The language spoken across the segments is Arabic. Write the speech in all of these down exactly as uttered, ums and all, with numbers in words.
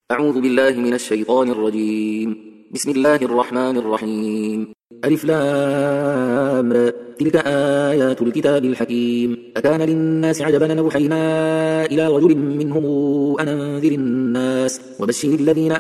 أعوذ بالله من الشيطان الرجيم. بسم الله الرحمن الرحيم. ألف لام را. تلك آيات الكتاب الحكيم. أكان للناس عجبا أوحينا إلى رجل منهم أن أنذر الناس وبشر الذين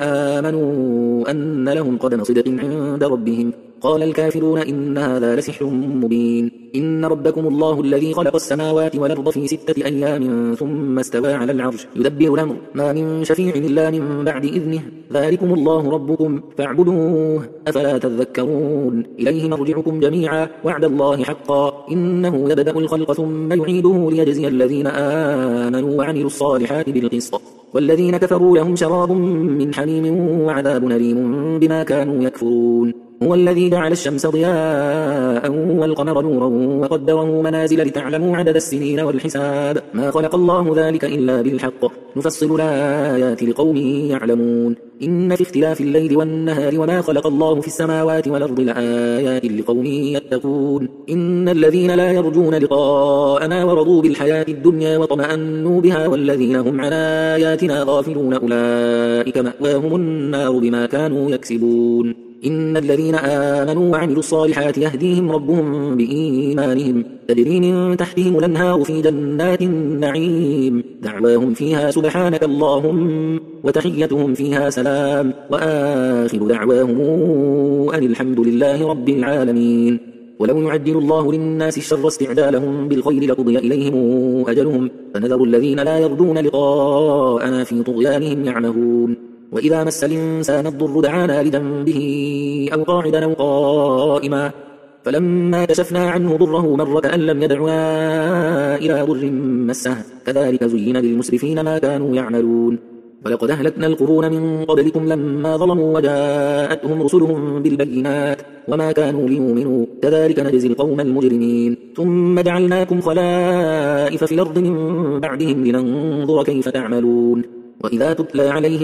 آمنوا أن لهم قدم صدق عند ربهم. قال الكافرون إن هذا لسحر مبين. إن ربكم الله الذي خلق السماوات والأرض في ستة أيام ثم استوى على العرش يدبر الأمر ما من شفيع إلا من بعد إذنه ذلكم الله ربكم فاعبدوه أفلا تذكرون. إليه مرجعكم جميعا وعد الله حقا إنه يبدأ الخلق ثم يعيده ليجزي الذين آمنوا وعملوا الصالحات بالقسط والذين كفروا لهم شراب من حميم وعذاب أليم بما كانوا يكفرون. هو الذي جعل الشمس ضياء والقمر نورا وقدره منازل لتعلموا عدد السنين والحساب ما خلق الله ذلك إلا بالحق نفصل الآيات لقوم يعلمون. إن في اختلاف الليل والنهار وما خلق الله في السماوات والأرض لآيات لقوم يتقون. إن الذين لا يرجون لقاءنا ورضوا بالحياة الدنيا وطمأنوا بها والذين هم عن آياتنا غافلون أولئك مأواهم النار بما كانوا يكسبون. إن الذين آمنوا وعملوا الصالحات يهديهم ربهم بإيمانهم تجري من تحتهم الأنهار في جنات النعيم دعواهم فيها سبحانك اللهم وتحيتهم فيها سلام وآخر دعواهم أن الحمد لله رب العالمين. ولو يعجل الله للناس الشر استعجالهم بالخير لقضي إليهم أجلهم فنذر الذين لا يرجون لقاءنا في طغيانهم يعمهون. وإذا مس الإنسان الضر دعانا لجنبه أو قاعدا أو قائما فلما كشفنا عنه ضره مر كأن لم يدعنا إلى ضر مسه كذلك زين للمسرفين ما كانوا يعملون. ولقد أهلكنا القرون من قبلكم لما ظلموا وجاءتهم رسلهم بالبينات وما كانوا ليؤمنوا كذلك نجزي القوم المجرمين. ثم جعلناكم خلائف في الأرض من بعدهم لننظر كيف تعملون. وإذا تتلى عليهم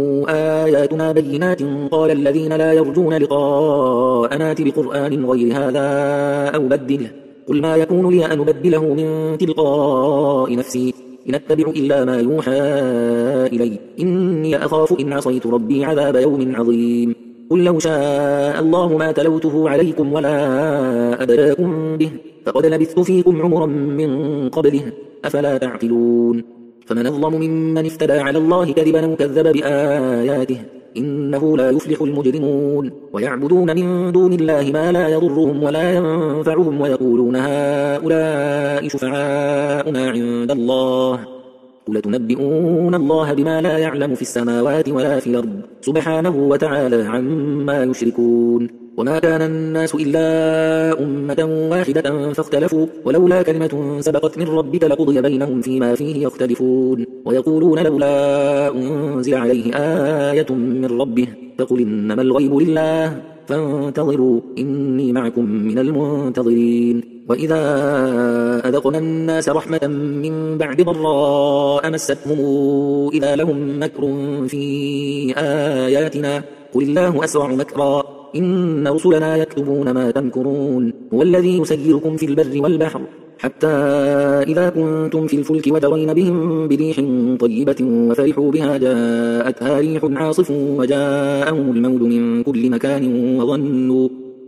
آياتنا بينات قال الذين لا يرجون لقاءنا ائت بقرآن غير هذا أو بدله قل ما يكون لي أن أبدله من تلقاء نفسي إن أتبع إلا ما يوحى إلي إني أخاف إن عصيت ربي عذاب يوم عظيم. قل لو شاء الله ما تلوته عليكم ولا أدراكم به فقد لبثت فيكم عمرا من قبله أفلا تعقلون. فمن أظلم ممن افترى على الله كذبا وكذب بآياته إنه لا يفلح المجرمون. ويعبدون من دون الله ما لا يضرهم ولا ينفعهم ويقولون هؤلاء شفعاؤنا عند الله قل تنبئون الله بما لا يعلم في السماوات ولا في الأرض سبحانه وتعالى عما يشركون. وما كان الناس إلا أمة واحدة فاختلفوا ولولا كلمة سبقت من ربك لقضي بينهم فيما فيه يختلفون. ويقولون لولا أنزل عليه آية من ربه فقل إنما الغيب لله فانتظروا إني معكم من المنتظرين. وإذا أذقنا الناس رحمة من بعد ضراء مستهم إذا لهم مكر في آياتنا قل الله أسرع مكرا إن رسلنا يكتبون ما تمكرون. هو الذي يسيركم في البر والبحر حتى إذا كنتم في الفلك وجرين بهم بريح طيبة وفرحوا بها جاءتها ريح عاصف وجاءهم الموج من كل مكان وظنوا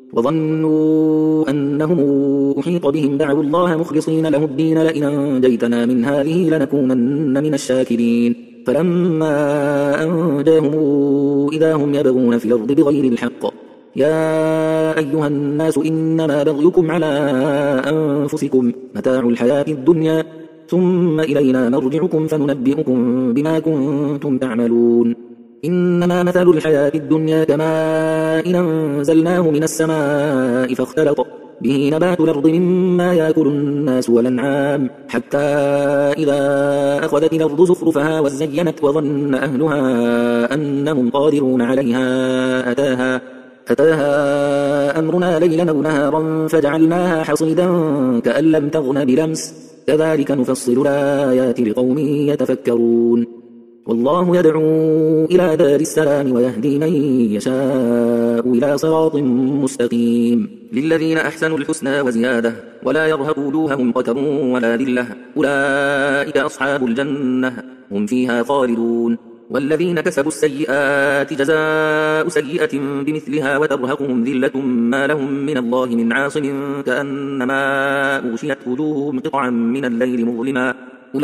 وظنوا أنهم أحيط بهم دعوا الله مخلصين له الدين لئن أنجيتنا من هذه لنكونن من الشاكرين. فلما أنجاهم إذا هم يبغون في الأرض بغير الحق يا أيها الناس إنما بغيكم على أنفسكم متاع الحياة الدنيا ثم إلينا مرجعكم فننبئكم بما كنتم تعملون. إنما مثل الحياة الدنيا كماء إن أنزلناه من السماء فاختلط به نبات الأرض مما يأكل الناس والأنعام حتى إذا أخذت الأرض زخرفها وزينت وظن أهلها أنهم قادرون عليها أتاها أتاها أمرنا ليلا أو نهارا فجعلناها حصيدا كأن لم تغن بلمس كذلك نفصل الآيات لقوم يتفكرون. والله يدعو إلى دار السلام ويهدي من يشاء إلى صراط مستقيم. للذين أحسنوا الحسنى وزيادة ولا يرهب وجوههم قتر ولا ذلة أولئك أصحاب الجنة هم فيها خالدون. والذين كسبوا السيئات جزاء سيئة بمثلها وترهقهم ذلة ما لهم من الله من عاصم كأنما أغشيت وجوههم قطعا من الليل مظلما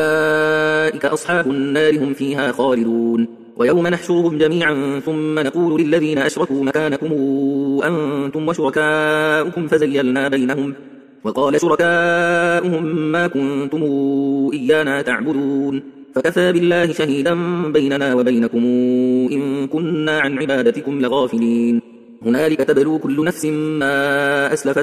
أولئك أصحاب النار هم فيها خالدون ويوم نحشرهم جميعا ثم نقول للذين أشركوا مكانكم أنتم وشركاؤكم فزيلنا بينهم وقال شركاؤهم ما كنتم إيانا تعبدون فكفى بالله شهيدا بيننا وبينكم إن كنا عن عبادتكم لغافلين هنالك تبلو كل نفس ما أسلفت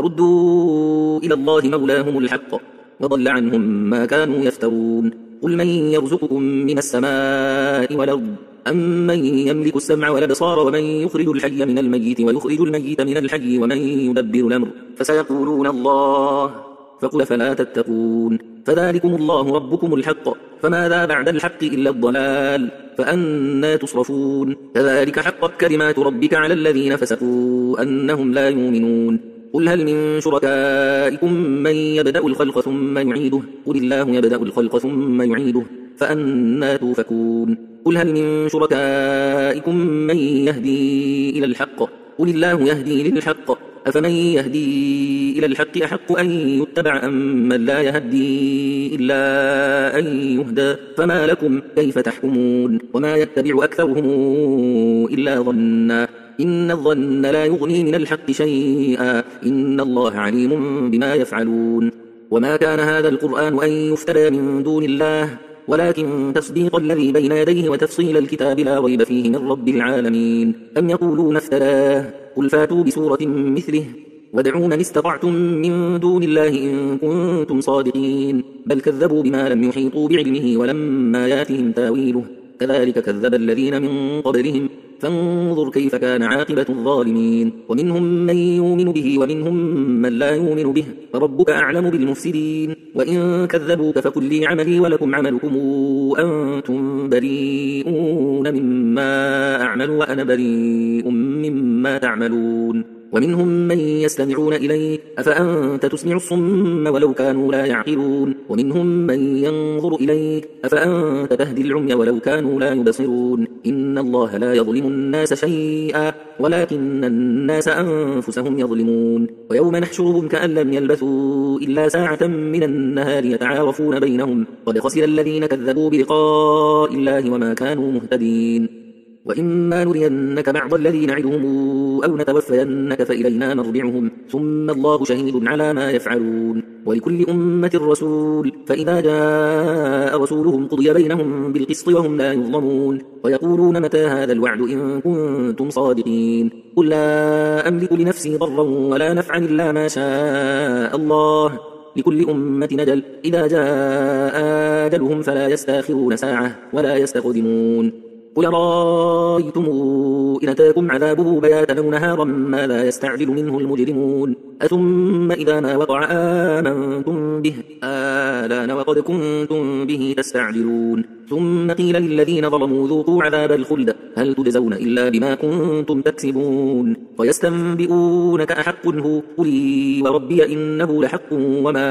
وردوا إلى الله مولاهم الحق وضل عنهم ما كانوا يفترون قل من يرزقكم من السماء والأرض أم من يملك السمع والأبصار ومن يخرج الحي من الميت ويخرج الميت من الحي ومن يدبر الأمر فسيقولون الله فقل فلا تتقون فذلكم الله ربكم الحق فماذا بعد الحق إلا الضلال فأنا تصرفون كذلك حقت كلمات ربك على الذين فسقوا أنهم لا يؤمنون قل هل من شركائكم من يبدأ الخلق ثم يعيده قل الله يبدأ الخلق ثم يعيده فأنا توفكون قل هل من شركائكم من يهدي إلى الحق قل الله يهدي للحق أفمن يهدي إلى الحق أحق أن يتبع أم من لا يهدي إلا أن يهدى فما لكم كيف تحكمون وما يتبع أكثرهم إلا ظنا إن الظن لا يغني من الحق شيئا إن الله عليم بما يفعلون وما كان هذا القرآن أن يفترى من دون الله ولكن تصديق الذي بين يديه وتفصيل الكتاب لا ريب فيه من رب العالمين أم يقولون افتراه قل فاتوا بسورة مثله وادعوا من استطعتم من دون الله إن كنتم صادقين بل كذبوا بما لم يحيطوا بعلمه ولما ياتهم تاويله كذلك كذب الذين من قبلهم فانظر كيف كان عاقبة الظالمين ومنهم من يؤمن به ومنهم من لا يؤمن به فربك أعلم بالمفسدين وإن كذبوك فقل لي عملي ولكم عملكم أنتم بريئون مما أعمل وأنا بريء مما تعملون ومنهم من يستمعون إليك أفأنت تسمع الصم ولو كانوا لا يعقلون ومنهم من ينظر إليك أفأنت تهدي العمي ولو كانوا لا يبصرون إن الله لا يظلم الناس شيئا ولكن الناس أنفسهم يظلمون ويوم نحشرهم كأن لم يلبثوا إلا ساعة من النهار يتعارفون بينهم قد خسر الذين كذبوا بلقاء الله وما كانوا مهتدين وإما نرينك بعض الذي نعدهم أو نتوفينك فإلينا مرجعهم ثم الله شهيد على ما يفعلون ولكل أمة رسول فإذا جاء رسولهم قضي بينهم بالقسط وهم لا يظلمون ويقولون متى هذا الوعد إن كنتم صادقين قل لا أملك لنفسي ضرا ولا نفعا إلا ما شاء الله لكل أمة نجل إذا جاء أجلهم فلا يستاخرون ساعة ولا يستقدمون قل رأيتم إن أتاكم عذابه بياتا أو نهارا ما لا يستعجل منه المجرمون أثم إذا ما وقع آمنتم به آلان وقد كنتم به تستعجلون ثم قيل للذين ظلموا ذوقوا عذاب الخلد هل تجزون إلا بما كنتم تكسبون ويستنبئونك أحق هو قل وربي إنه لحق وما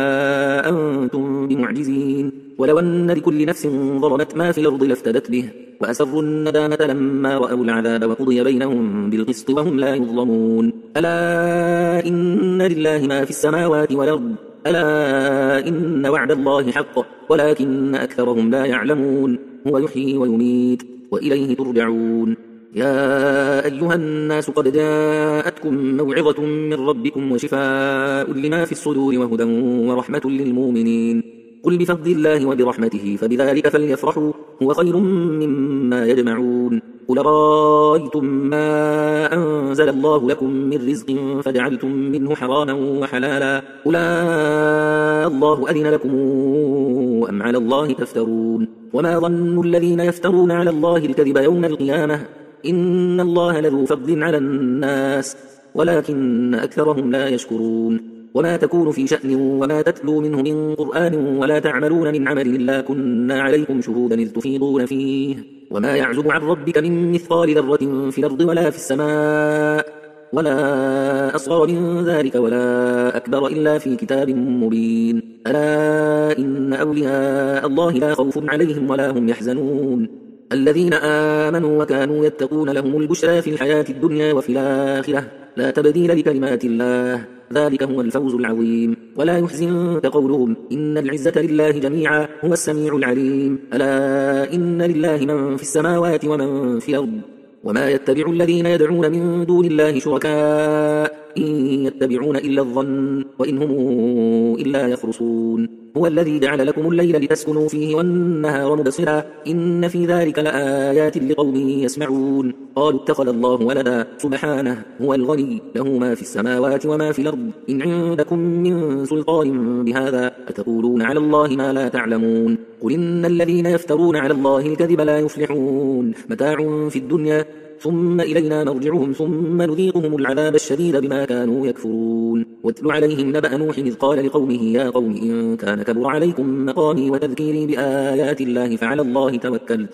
أنتم بمعجزين ولو أن لكل نفس ظلمت ما في الأرض لافتدت به وأسروا الندامة لما رأوا العذاب وقضي بينهم بالقسط وهم لا يظلمون ألا إن لله ما في السماوات والأرض ألا إن وعد الله حق ولكن أكثرهم لا يعلمون هو يحيي ويميت وإليه ترجعون يا أيها الناس قد جاءتكم موعظة من ربكم وشفاء لما في الصدور وهدى ورحمة للمؤمنين قل بفضل الله وبرحمته فبذلك فليفرحوا هو خير مما يجمعون قل رأيتم ما أنزل الله لكم من رزق فجعلتم منه حراما وحلالا قل الله أذن لكم أم على الله تفترون وما ظن الذين يفترون على الله الكذب يوم القيامة إن الله لذو فضل على الناس ولكن أكثرهم لا يشكرون وما تكون في شأن وما تتلو منه من قرآن ولا تعملون من عمل إلا كنا عليكم شهودا إذ تفيضون فيه وما يعزب عن ربك من مثقال ذرة في الأرض ولا في السماء ولا أصغر من ذلك ولا أكبر إلا في كتاب مبين ألا إن أولياء الله لا خوف عليهم ولا هم يحزنون الذين آمنوا وكانوا يتقون لهم البشرى في الحياة الدنيا وفي الآخرة لا تبديل لكلمات الله ذلك هو الفوز العظيم. ولا يحزنك قولهم إن العزة لله جميعا هو السميع العليم. ألا إن لله من في السماوات ومن في الأرض وما يتبع الذين يدعون من دون الله شركاء إن يتبعون إلا الظن وإن هم إلا يخرصون. هو الذي جعل لكم الليل لتسكنوا فيه والنهار مبصرا إن في ذلك لآيات لقوم يسمعون. قالوا اتخذ الله ولدا سبحانه هو الغني له ما في السماوات وما في الأرض إن عندكم من سلطان بهذا أتقولون على الله ما لا تعلمون. قل إن الذين يفترون على الله الكذب لا يفلحون متاع في الدنيا ثم إلينا مرجعهم ثم نذيقهم العذاب الشديد بما كانوا يكفرون. واتل عليهم نبأ نوح إذ قال لقومه يا قوم إن كان كبر عليكم مقامي وتذكيري بآيات الله فعلى الله توكلت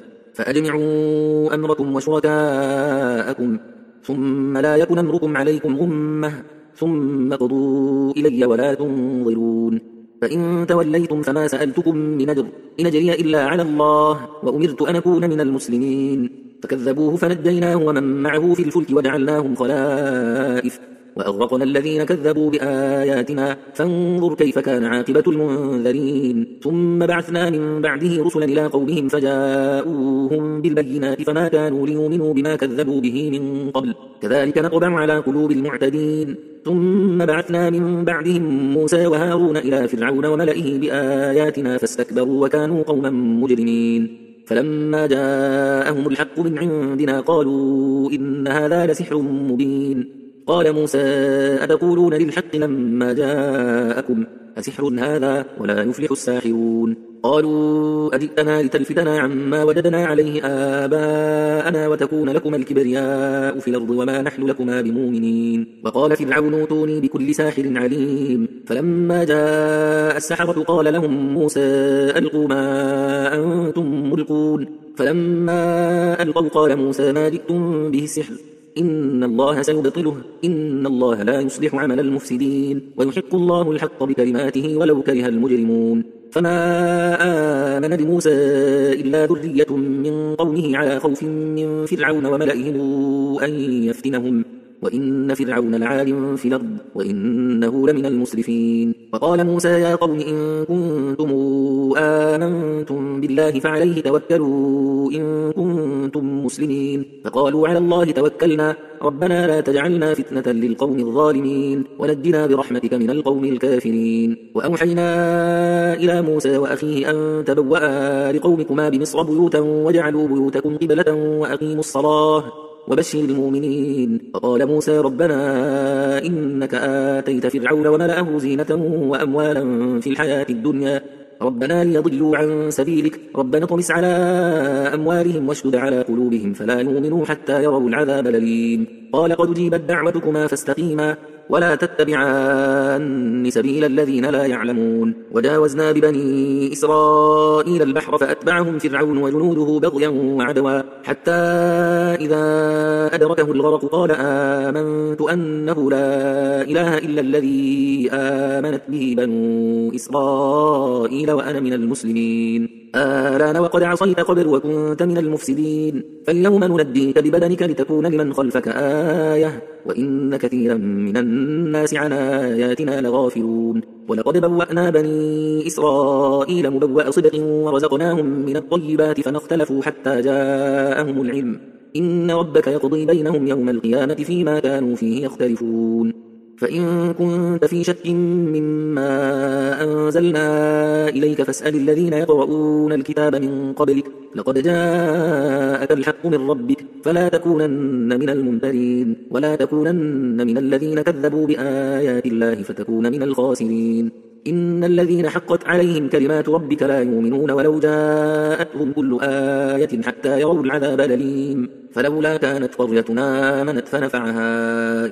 فأجمعوا أمركم وشركاءكم ثم لا يكن أمركم عليكم غمة ثم قضوا إلي ولا تنظرون. فإن توليتم فما سألتكم من أجر إن أجري إلا على الله وأمرت أن أكون من المسلمين. فكذبوه فنجيناه ومن معه في الفلك وجعلناهم خلائف وأغرقنا الذين كذبوا بآياتنا فانظر كيف كان عاقبة المنذرين. ثم بعثنا من بعده رسلا إلى قومهم فجاءوهم بالبينات فما كانوا ليؤمنوا بما كذبوا به من قبل كذلك نطبع على قلوب المعتدين. ثم بعثنا من بعدهم موسى وهارون إلى فرعون وملئه بآياتنا فاستكبروا وكانوا قوما مجرمين. فلما جاءهم الحق من عندنا قالوا إن هذا لسحر مبين. قال موسى أتقولون للحق لما جاءكم أسحر هذا ولا يفلح الساحرون. قالوا أجئتنا لتلفتنا عما وجدنا عليه آباءنا وتكون لكما الكبرياء في الأرض وما نحن لكما بمؤمنين. وقال فرعون ائتوني بكل ساحر عليم. فلما جاء السحرة قال لهم موسى ألقوا ما أنتم ملقون. فلما ألقوا قال موسى ما جئتم به السحر إن الله سيبطله إن الله لا يصلح عمل المفسدين ويحق الله الحق بكلماته ولو كره المجرمون. فما آمن لموسى إلا ذرية من قومه على خوف من فرعون وملئهم أن يفتنهم وإن فرعون لعال في الأرض وإنه لمن المسرفين. وقال موسى يا قوم إن كنتم آمنتم بالله فعليه توكلوا إن كنتم مسلمين. فقالوا على الله توكلنا ربنا لا تجعلنا فتنة للقوم الظالمين ونجنا برحمتك من القوم الكافرين. وأوحينا إلى موسى وأخيه أن تبوأ لقومكما بمصر بيوتا وجعلوا بيوتكم قبلة وأقيموا الصلاة وبشر المؤمنين. وقال موسى ربنا إنك آتيت فرعون وملأه زينة وأموالا في الحياة الدنيا ربنا ليضلوا عن سبيلك ربنا اطمس على أموالهم واشدد على قلوبهم فلا يؤمنوا حتى يروا العذاب الأليم. قال قد أجيبت دعوتكما فاستقيما ولا تتبعان سبيل الذين لا يعلمون. وجاوزنا ببني إسرائيل البحر فأتبعهم فرعون وجنوده بغيا وعدوا حتى إذا أدركه الغرق قال آمنت أنه لا إله إلا الذي آمنت به بنو إسرائيل وأنا من المسلمين. آلان وقد عصيت قبل وكنت من المفسدين فاليوم ننجيك ببدنك لتكون لمن خلفك آية وإن كثيرا من الناس عن آياتنا لغافلون. ولقد بوأنا بني إسرائيل مبوأ صدق ورزقناهم من الطيبات فما اختلفوا حتى جاءهم العلم إن ربك يقضي بينهم يوم القيامة فيما كانوا فيه يختلفون. فإن كنت في شك مما أنزلنا إليك فاسأل الذين يقرؤون الكتاب من قبلك لقد جاءك الحق من ربك فلا تكونن من الممترين ولا تكونن من الذين كذبوا بآيات الله فتكون من الخاسرين. إن الذين حقت عليهم كلمات ربك لا يؤمنون ولو جاءتهم كل آية حتى يروا العذاب الأليم. فلولا كانت قريتنا آمنت فنفعها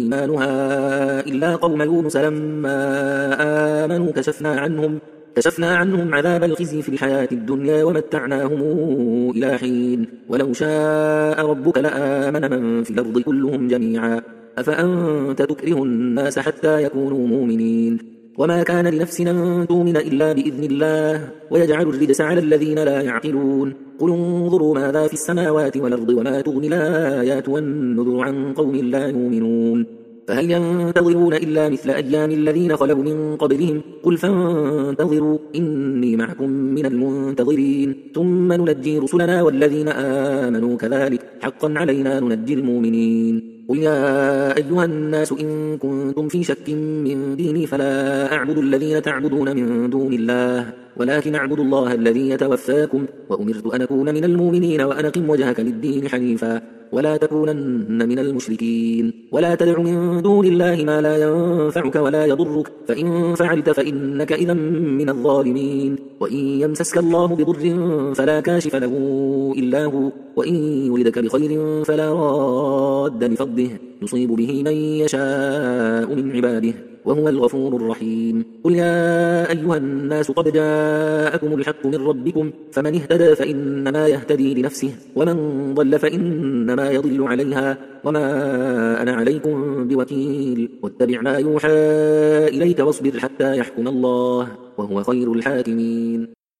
إيمانها إلا قوم يونس لما آمنوا كشفنا عنهم كشفنا عنهم عذاب الخزي في الحياة الدنيا ومتعناهم إلى حين ولو شاء ربك لآمن من في الأرض كلهم جميعا أفأنت تكره الناس حتى يكونوا مؤمنين وما كان لنفس أن تؤمن إلا بإذن الله ويجعل الرجس على الذين لا يعقلون قل انظروا ماذا في السماوات والأرض وما تغني الآيات والنذر عن قوم لا يؤمنون فهل ينتظرون إلا مثل أيام الذين خلوا من قبلهم قل فانتظروا إني معكم من المنتظرين ثم ننجي رسلنا والذين آمنوا كذلك حقا علينا ننجي المؤمنين قل يا أيها الناس إن كنتم في شك من ديني فلا أعبد الذين تعبدون من دون الله ولكن أعبد الله الذي يتوفاكم وأمرت أن أكون من المؤمنين وأن أقم وجهك للدين حنيفا ولا تكونن من المشركين ولا تدع من دون الله ما لا ينفعك ولا يضرك فإن فعلت فإنك إذا من الظالمين وإن يمسسك الله بضر فلا كاشف له إلا هو وإن يردك بخير فلا راد لفضله يصيب به من يشاء من عباده وهو الغفور الرحيم قل يا أيها الناس قد جاءكم الحق من ربكم فمن اهتدى فإنما يهتدي لنفسه ومن ضل فإنما يضل عليها وما أنا عليكم بوكيل واتبع ما يوحى إليك واصبر حتى يحكم الله وهو خير الحاكمين